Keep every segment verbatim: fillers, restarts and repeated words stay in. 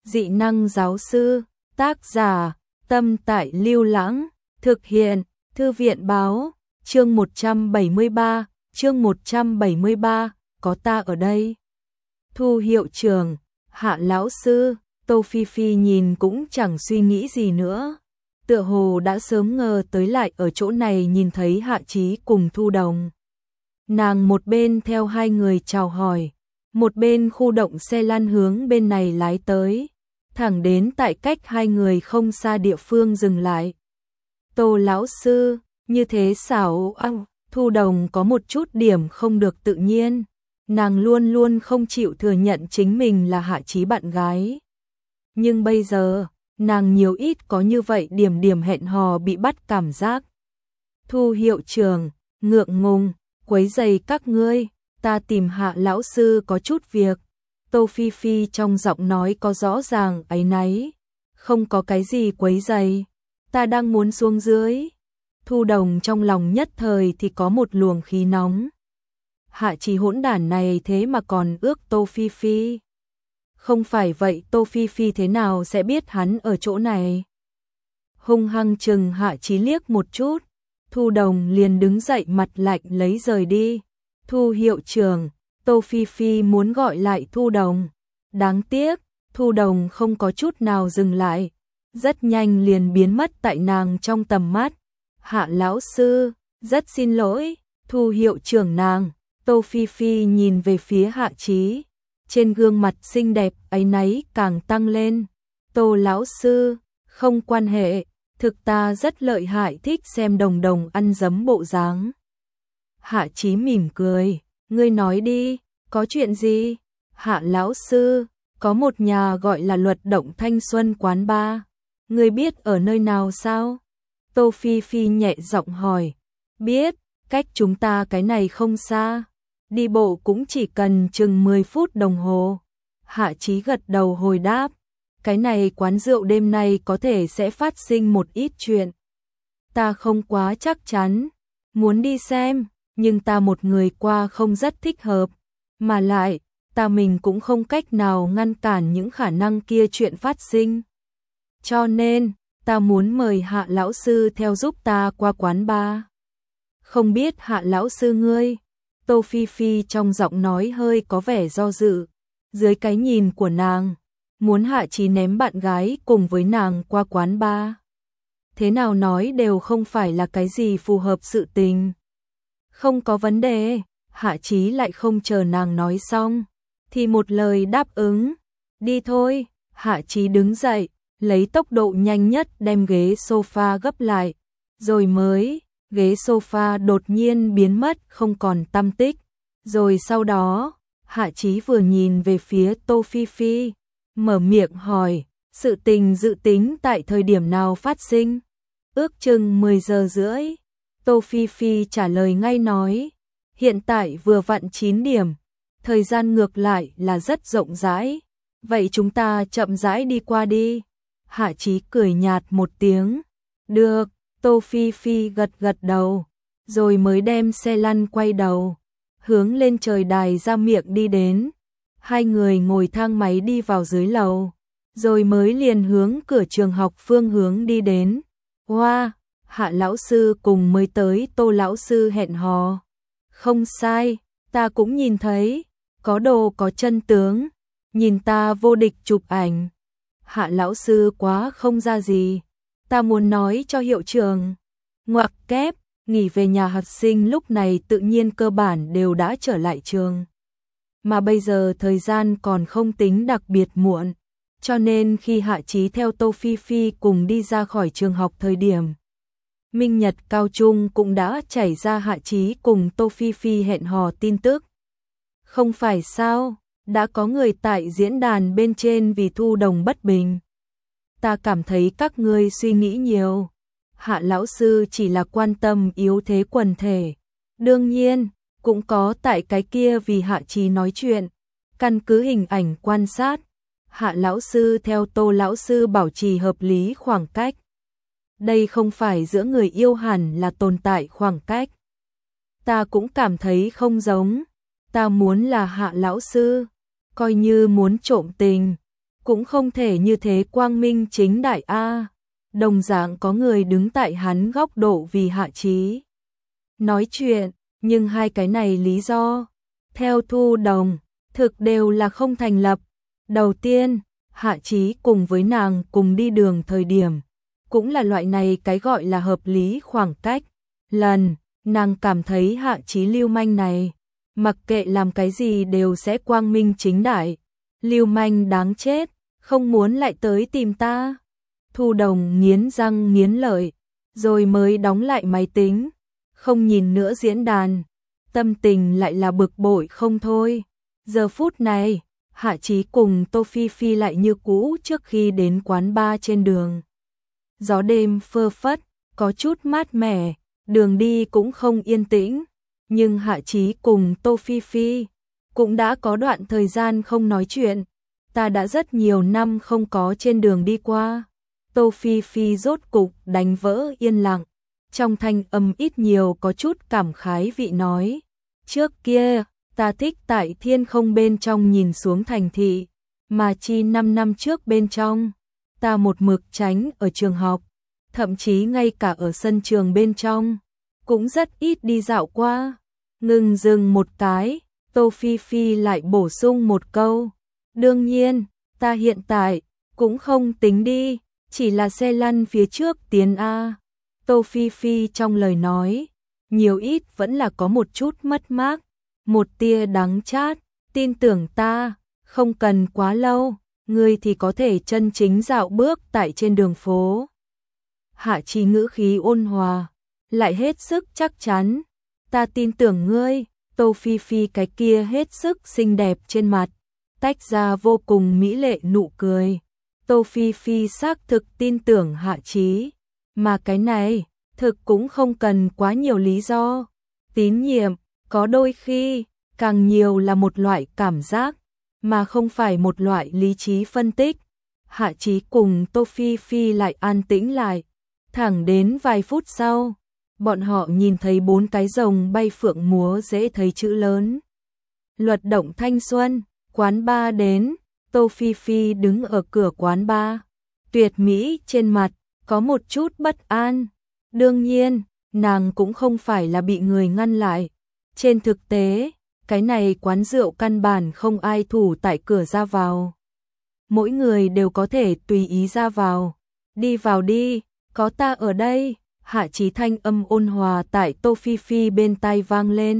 Dị năng giáo sư, tác giả, Tâm Tại Lưu Lãng, thực hiện, Thư viện báo, chương một trăm bảy mươi ba, chương một trăm bảy mươi ba, có ta ở đây. Thu hiệu trưởng, Hạ lão sư, Tô Phi Phi nhìn cũng chẳng suy nghĩ gì nữa. Tựa hồ đã sớm ngờ tới lại ở chỗ này nhìn thấy Hạ Chí cùng Thu Đồng. Nàng một bên theo hai người chào hỏi, một bên khu động xe lăn hướng bên này lái tới, thẳng đến tại cách hai người không xa địa phương dừng lại. Tô lão sư, như thế xảo ăng, Thu Đồng có một chút điểm không được tự nhiên, nàng luôn luôn không chịu thừa nhận chính mình là Hạ Chí bạn gái. Nhưng bây giờ, nàng nhiều ít có như vậy điểm điểm hẹn hò bị bắt cảm giác. Thu hiệu trưởng, ngượng ngùng, quấy rầy các ngươi, ta tìm Hạ lão sư có chút việc. Tô Phi Phi trong giọng nói có rõ ràng áy náy, không có cái gì quấy rầy, ta đang muốn xuống dưới. Thu Đồng trong lòng nhất thời thì có một luồng khí nóng. Hạ Chí hỗn đản này thế mà còn ước Tô Phi Phi. Không phải vậy Tô Phi Phi thế nào sẽ biết hắn ở chỗ này? Hung hăng chừng Hạ Chí liếc một chút, Thu Đồng liền đứng dậy mặt lạnh lấy rời đi. Thu hiệu trưởng, Tô Phi Phi muốn gọi lại Thu Đồng. Đáng tiếc, Thu Đồng không có chút nào dừng lại, rất nhanh liền biến mất tại nàng trong tầm mắt. Hạ lão sư, rất xin lỗi, Thu hiệu trưởng nàng. Tô Phi Phi nhìn về phía Hạ Chí, trên gương mặt xinh đẹp áy náy càng tăng lên. Tô lão sư, không quan hệ, thực ta rất lợi hại thích xem Đồng Đồng ăn dấm bộ dáng. Hạ Chí mỉm cười, ngươi nói đi, có chuyện gì? Hạ lão sư, có một nhà gọi là Luật Động Thanh Xuân quán bar, ngươi biết ở nơi nào sao? Tô Phi Phi nhẹ giọng hỏi, biết, cách chúng ta cái này không xa, đi bộ cũng chỉ cần chừng mười phút đồng hồ. Hạ Chí gật đầu hồi đáp, cái này quán rượu đêm nay có thể sẽ phát sinh một ít chuyện. Ta không quá chắc chắn, muốn đi xem, nhưng ta một người qua không rất thích hợp, mà lại, ta mình cũng không cách nào ngăn cản những khả năng kia chuyện phát sinh. Cho nên, ta muốn mời Hạ lão sư theo giúp ta qua quán bar. Không biết Hạ lão sư ngươi? Tô Phi Phi trong giọng nói hơi có vẻ do dự. Dưới cái nhìn của nàng, muốn Hạ Chí ném bạn gái cùng với nàng qua quán bar. Thế nào nói đều không phải là cái gì phù hợp sự tình. Không có vấn đề, Hạ Chí lại không chờ nàng nói xong, thì một lời đáp ứng. Đi thôi, Hạ Chí đứng dậy, lấy tốc độ nhanh nhất đem ghế sofa gấp lại, rồi mới, ghế sofa đột nhiên biến mất không còn tăm tích. Rồi sau đó, Hạ Chí vừa nhìn về phía Tô Phi Phi, mở miệng hỏi, sự tình dự tính tại thời điểm nào phát sinh? Ước chừng mười giờ rưỡi. Tô Phi Phi trả lời ngay nói, hiện tại vừa vặn chín điểm, thời gian ngược lại là rất rộng rãi, vậy chúng ta chậm rãi đi qua đi. Hạ Chí cười nhạt một tiếng, được. Tô Phi Phi gật gật đầu, rồi mới đem xe lăn quay đầu, hướng lên trời đài ra miệng đi đến. Hai người ngồi thang máy đi vào dưới lầu, rồi mới liền hướng cửa trường học phương hướng đi đến. Hoa, wow, Hạ lão sư cùng mới tới Tô lão sư hẹn hò. Không sai, ta cũng nhìn thấy, có đồ có chân tướng, nhìn ta vô địch chụp ảnh. Hạ lão sư quá không ra gì. Ta muốn nói cho hiệu trưởng, ngoặc kép, nghỉ về nhà học sinh lúc này tự nhiên cơ bản đều đã trở lại trường. Mà bây giờ thời gian còn không tính đặc biệt muộn, cho nên khi Hạ Chí theo Tô Phi Phi cùng đi ra khỏi trường học thời điểm, Minh Nhật Cao Trung cũng đã chảy ra Hạ Chí cùng Tô Phi Phi hẹn hò tin tức. Không phải sao, đã có người tại diễn đàn bên trên vì Thu Đồng bất bình. Ta cảm thấy các ngươi suy nghĩ nhiều. Hạ lão sư chỉ là quan tâm yếu thế quần thể. Đương nhiên, cũng có tại cái kia vì Hạ Chí nói chuyện. Căn cứ hình ảnh quan sát, Hạ lão sư theo Tô lão sư bảo trì hợp lý khoảng cách. Đây không phải giữa người yêu hẳn là tồn tại khoảng cách. Ta cũng cảm thấy không giống. Ta muốn là Hạ lão sư, coi như muốn trộm tình, cũng không thể như thế quang minh chính đại a. Đồng dạng có người đứng tại hắn góc độ vì Hạ Chí nói chuyện, nhưng hai cái này lý do, theo Thu Đồng, thực đều là không thành lập. Đầu tiên, Hạ Chí cùng với nàng cùng đi đường thời điểm, cũng là loại này cái gọi là hợp lý khoảng cách. Lần, nàng cảm thấy Hạ Chí lưu manh này, mặc kệ làm cái gì đều sẽ quang minh chính đại. Lưu manh đáng chết, không muốn lại tới tìm ta. Thu Đồng nghiến răng nghiến lợi, rồi mới đóng lại máy tính, không nhìn nữa diễn đàn. Tâm tình lại là bực bội không thôi. Giờ phút này, Hạ Chí cùng Tô Phi Phi lại như cũ trước khi đến quán bar trên đường. Gió đêm phơ phất, có chút mát mẻ, đường đi cũng không yên tĩnh, nhưng Hạ Chí cùng Tô Phi Phi cũng đã có đoạn thời gian không nói chuyện. Ta đã rất nhiều năm không có trên đường đi qua. Tô Phi Phi rốt cục đánh vỡ yên lặng, trong thanh âm ít nhiều có chút cảm khái vị nói. Trước kia, ta thích tại thiên không bên trong nhìn xuống thành thị, mà chi năm năm trước bên trong, ta một mực tránh ở trường học, thậm chí ngay cả ở sân trường bên trong, cũng rất ít đi dạo qua. Ngừng dừng một cái, Tô Phi Phi lại bổ sung một câu. Đương nhiên, ta hiện tại cũng không tính đi, chỉ là xe lăn phía trước tiến a. Tô Phi Phi trong lời nói, nhiều ít vẫn là có một chút mất mát, một tia đắng chát. Tin tưởng ta, không cần quá lâu, ngươi thì có thể chân chính dạo bước tại trên đường phố. Hạ Chí ngữ khí ôn hòa, lại hết sức chắc chắn. Ta tin tưởng ngươi. Tô Phi Phi cái kia hết sức xinh đẹp trên mặt tách ra vô cùng mỹ lệ nụ cười. Tô Phi Phi xác thực tin tưởng Hạ Chí, mà cái này thực cũng không cần quá nhiều lý do. Tín nhiệm có đôi khi càng nhiều là một loại cảm giác, mà không phải một loại lý trí phân tích. Hạ Chí cùng Tô Phi Phi lại an tĩnh lại, thẳng đến vài phút sau, bọn họ nhìn thấy bốn cái rồng bay phượng múa dễ thấy chữ lớn. Luật động thanh xuân. Quán bar đến, Tô Phi Phi đứng ở cửa quán bar, tuyệt mỹ trên mặt có một chút bất an. Đương nhiên, nàng cũng không phải là bị người ngăn lại. Trên thực tế, cái này quán rượu căn bản không ai thủ tại cửa ra vào. Mỗi người đều có thể tùy ý ra vào. Đi vào đi, có ta ở đây. Hạ Chí thanh âm ôn hòa tại Tô Phi Phi bên tai vang lên.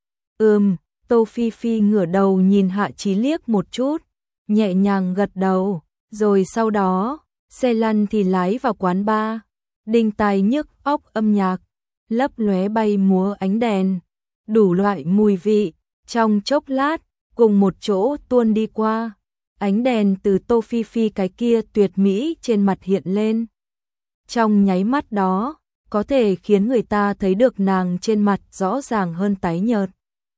Ừm. Tô Phi Phi ngửa đầu nhìn Hạ Chí liếc một chút, nhẹ nhàng gật đầu, rồi sau đó, xe lăn thì lái vào quán bar. Đinh tai nhức óc âm nhạc, lấp lóe bay múa ánh đèn, đủ loại mùi vị, trong chốc lát, cùng một chỗ tuôn đi qua. Ánh đèn từ Tô Phi Phi cái kia tuyệt mỹ trên mặt hiện lên. Trong nháy mắt đó, có thể khiến người ta thấy được nàng trên mặt rõ ràng hơn tái nhợt.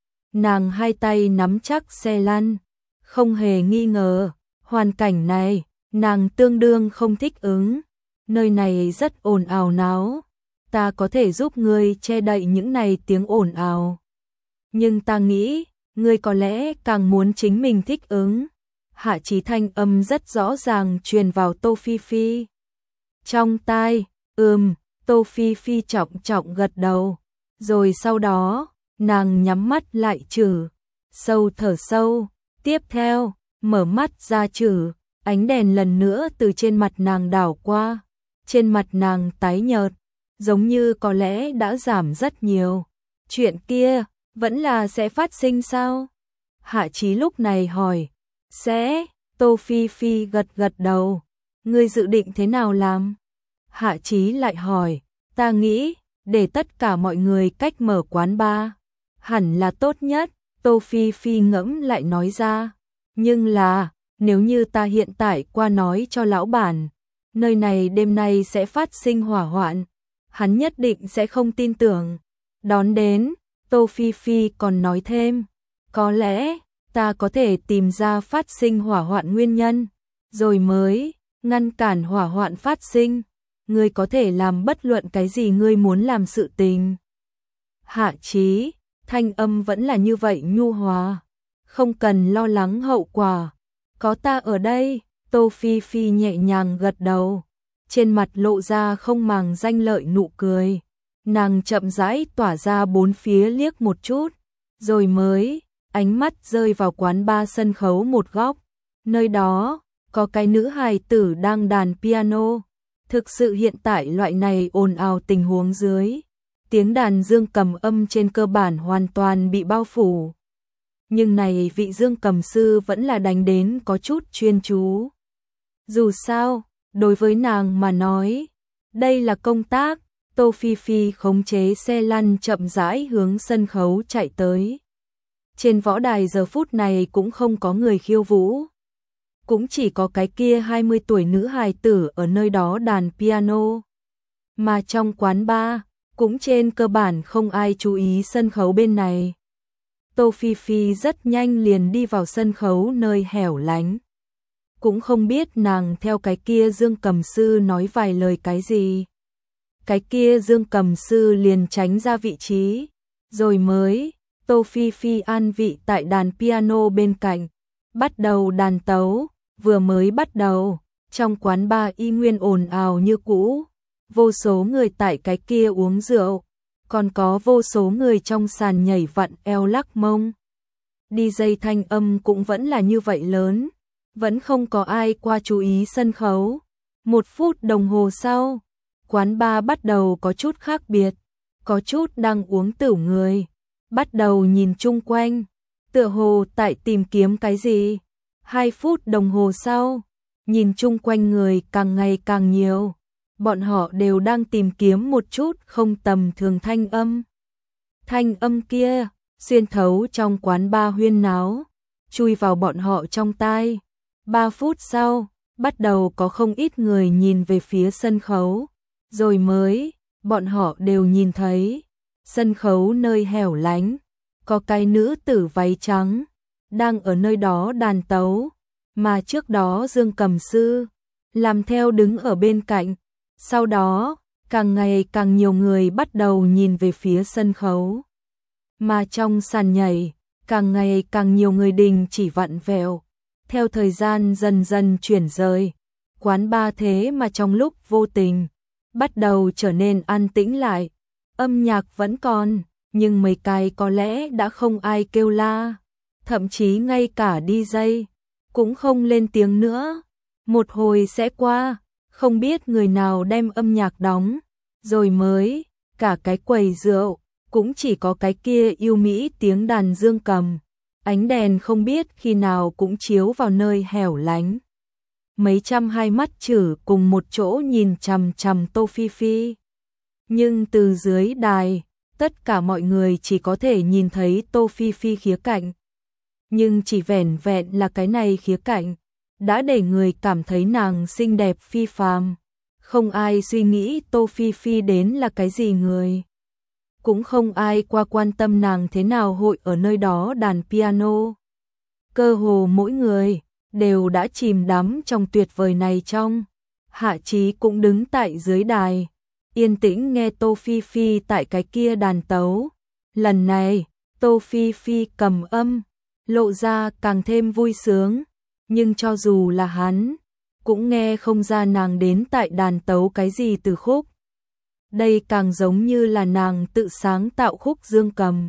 Nàng hai tay nắm chắc xe lăn, không hề nghi ngờ, hoàn cảnh này, nàng tương đương không thích ứng. Nơi này rất ồn ào náo, ta có thể giúp ngươi che đậy những này tiếng ồn ào. Nhưng ta nghĩ, ngươi có lẽ càng muốn chính mình thích ứng. Hạ Chí thanh âm rất rõ ràng truyền vào Tô Phi Phi trong tai. Ừm. Tô Phi Phi trọng trọng gật đầu, rồi sau đó, nàng nhắm mắt lại trừ, sâu thở sâu, tiếp theo, mở mắt ra trừ, ánh đèn lần nữa từ trên mặt nàng đảo qua, trên mặt nàng tái nhợt, giống như có lẽ đã giảm rất nhiều. Chuyện kia, vẫn là sẽ phát sinh sao? Hạ Chí lúc này hỏi. Sẽ. Tô Phi Phi gật gật đầu. Ngươi dự định thế nào làm? Hạ Chí lại hỏi. Ta nghĩ, để tất cả mọi người cách mở quán bar hẳn là tốt nhất. Tô Phi Phi ngẫm lại nói ra. Nhưng là, nếu như ta hiện tại qua nói cho lão bản, nơi này đêm nay sẽ phát sinh hỏa hoạn, hắn nhất định sẽ không tin tưởng. Đón đến, Tô Phi Phi còn nói thêm, có lẽ ta có thể tìm ra phát sinh hỏa hoạn nguyên nhân, rồi mới ngăn cản hỏa hoạn phát sinh. Ngươi có thể làm bất luận cái gì ngươi muốn làm sự tình. Hạ Chí, thanh âm vẫn là như vậy nhu hòa. Không cần lo lắng hậu quả. Có ta ở đây, Tô Phi Phi nhẹ nhàng gật đầu, trên mặt lộ ra không màng danh lợi nụ cười. Nàng chậm rãi tỏa ra bốn phía liếc một chút, rồi mới ánh mắt rơi vào quán bar sân khấu một góc. Nơi đó có cái nữ hài tử đang đàn piano. Thực sự hiện tại loại này ồn ào tình huống dưới, tiếng đàn dương cầm âm trên cơ bản hoàn toàn bị bao phủ. Nhưng này vị dương cầm sư vẫn là đánh đến có chút chuyên chú. Dù sao, đối với nàng mà nói, đây là công tác. Tô Phi Phi khống chế xe lăn chậm rãi hướng sân khấu chạy tới. Trên võ đài giờ phút này cũng không có người khiêu vũ. Cũng chỉ có cái kia hai mươi tuổi nữ hài tử ở nơi đó đàn piano. Mà trong quán bar, cũng trên cơ bản không ai chú ý sân khấu bên này. Tô Phi Phi rất nhanh liền đi vào sân khấu nơi hẻo lánh. Cũng không biết nàng theo cái kia dương cầm sư nói vài lời cái gì. Cái kia dương cầm sư liền tránh ra vị trí, rồi mới Tô Phi Phi an vị tại đàn piano bên cạnh, bắt đầu đàn tấu. Vừa mới bắt đầu, trong quán bar y nguyên ồn ào như cũ, vô số người tại cái kia uống rượu, còn có vô số người trong sàn nhảy vặn eo lắc mông. đi jây thanh âm cũng vẫn là như vậy lớn, vẫn không có ai qua chú ý sân khấu. Một phút đồng hồ sau, quán bar bắt đầu có chút khác biệt, có chút đang uống tửu người, bắt đầu nhìn chung quanh, tựa hồ tại tìm kiếm cái gì. Hai phút đồng hồ sau, nhìn chung quanh người càng ngày càng nhiều, bọn họ đều đang tìm kiếm một chút không tầm thường thanh âm. Thanh âm kia, xuyên thấu trong quán bar huyên náo, chui vào bọn họ trong tai. Ba phút sau, bắt đầu có không ít người nhìn về phía sân khấu, rồi mới, bọn họ đều nhìn thấy, sân khấu nơi hẻo lánh, có cái nữ tử váy trắng, đang ở nơi đó đàn tấu, mà trước đó dương cầm sư, làm theo đứng ở bên cạnh. Sau đó, càng ngày càng nhiều người bắt đầu nhìn về phía sân khấu. Mà trong sàn nhảy, càng ngày càng nhiều người đình chỉ vặn vẹo. Theo thời gian dần dần chuyển rời, quán bar thế mà trong lúc vô tình, bắt đầu trở nên an tĩnh lại. Âm nhạc vẫn còn, nhưng mấy cái có lẽ đã không ai kêu la. Thậm chí ngay cả đi jây cũng không lên tiếng nữa. Một hồi sẽ qua, không biết người nào đem âm nhạc đóng, rồi mới, cả cái quầy rượu, cũng chỉ có cái kia yêu mỹ tiếng đàn dương cầm. Ánh đèn không biết khi nào cũng chiếu vào nơi hẻo lánh. Mấy trăm hai mắt chử cùng một chỗ nhìn chằm chằm Tô Phi Phi. Nhưng từ dưới đài, tất cả mọi người chỉ có thể nhìn thấy Tô Phi Phi khía cạnh. Nhưng chỉ vẻn vẹn là cái này khía cạnh, đã để người cảm thấy nàng xinh đẹp phi phàm. Không ai suy nghĩ Tô Phi Phi đến là cái gì người. Cũng không ai qua quan tâm nàng thế nào hội ở nơi đó đàn piano. Cơ hồ mỗi người đều đã chìm đắm trong tuyệt vời này trong. Hạ Chí cũng đứng tại dưới đài, yên tĩnh nghe Tô Phi Phi tại cái kia đàn tấu. Lần này, Tô Phi Phi cầm âm, lộ ra càng thêm vui sướng, nhưng cho dù là hắn, cũng nghe không ra nàng đến tại đàn tấu cái gì từ khúc. Đây càng giống như là nàng tự sáng tạo khúc dương cầm.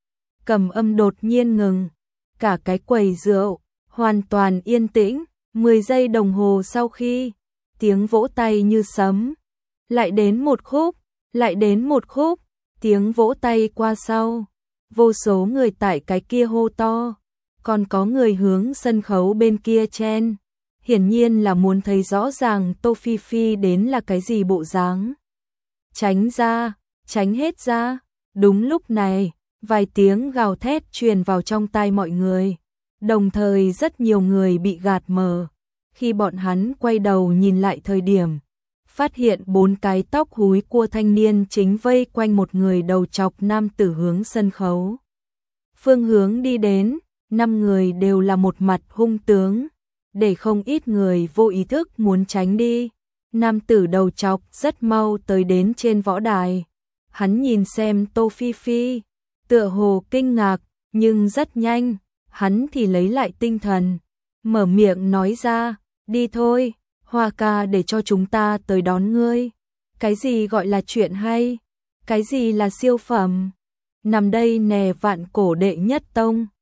Cầm âm đột nhiên ngừng, cả cái quầy rượu hoàn toàn yên tĩnh. Mười giây đồng hồ sau khi, tiếng vỗ tay như sấm, lại đến một khúc, lại đến một khúc, tiếng vỗ tay qua sau, vô số người tại cái kia hô to, còn có người hướng sân khấu bên kia chen, hiển nhiên là muốn thấy rõ ràng Tô Phi Phi đến là cái gì bộ dáng. Tránh ra, tránh hết ra. Đúng lúc này, vài tiếng gào thét truyền vào trong tai mọi người, đồng thời rất nhiều người bị gạt mờ. Khi bọn hắn quay đầu nhìn lại thời điểm, phát hiện bốn cái tóc húi cua thanh niên chính vây quanh một người đầu trọc nam tử hướng sân khấu. Phương hướng đi đến, năm người đều là một mặt hung tướng, để không ít người vô ý thức muốn tránh đi. Nam tử đầu trọc rất mau tới đến trên võ đài. Hắn nhìn xem Tô Phi Phi, tựa hồ kinh ngạc, nhưng rất nhanh, hắn thì lấy lại tinh thần, mở miệng nói ra, Đi thôi, Hoa ca để cho chúng ta tới đón ngươi. Cái gì gọi là chuyện hay? Cái gì là siêu phẩm? Nằm đây nè vạn cổ đệ nhất tông.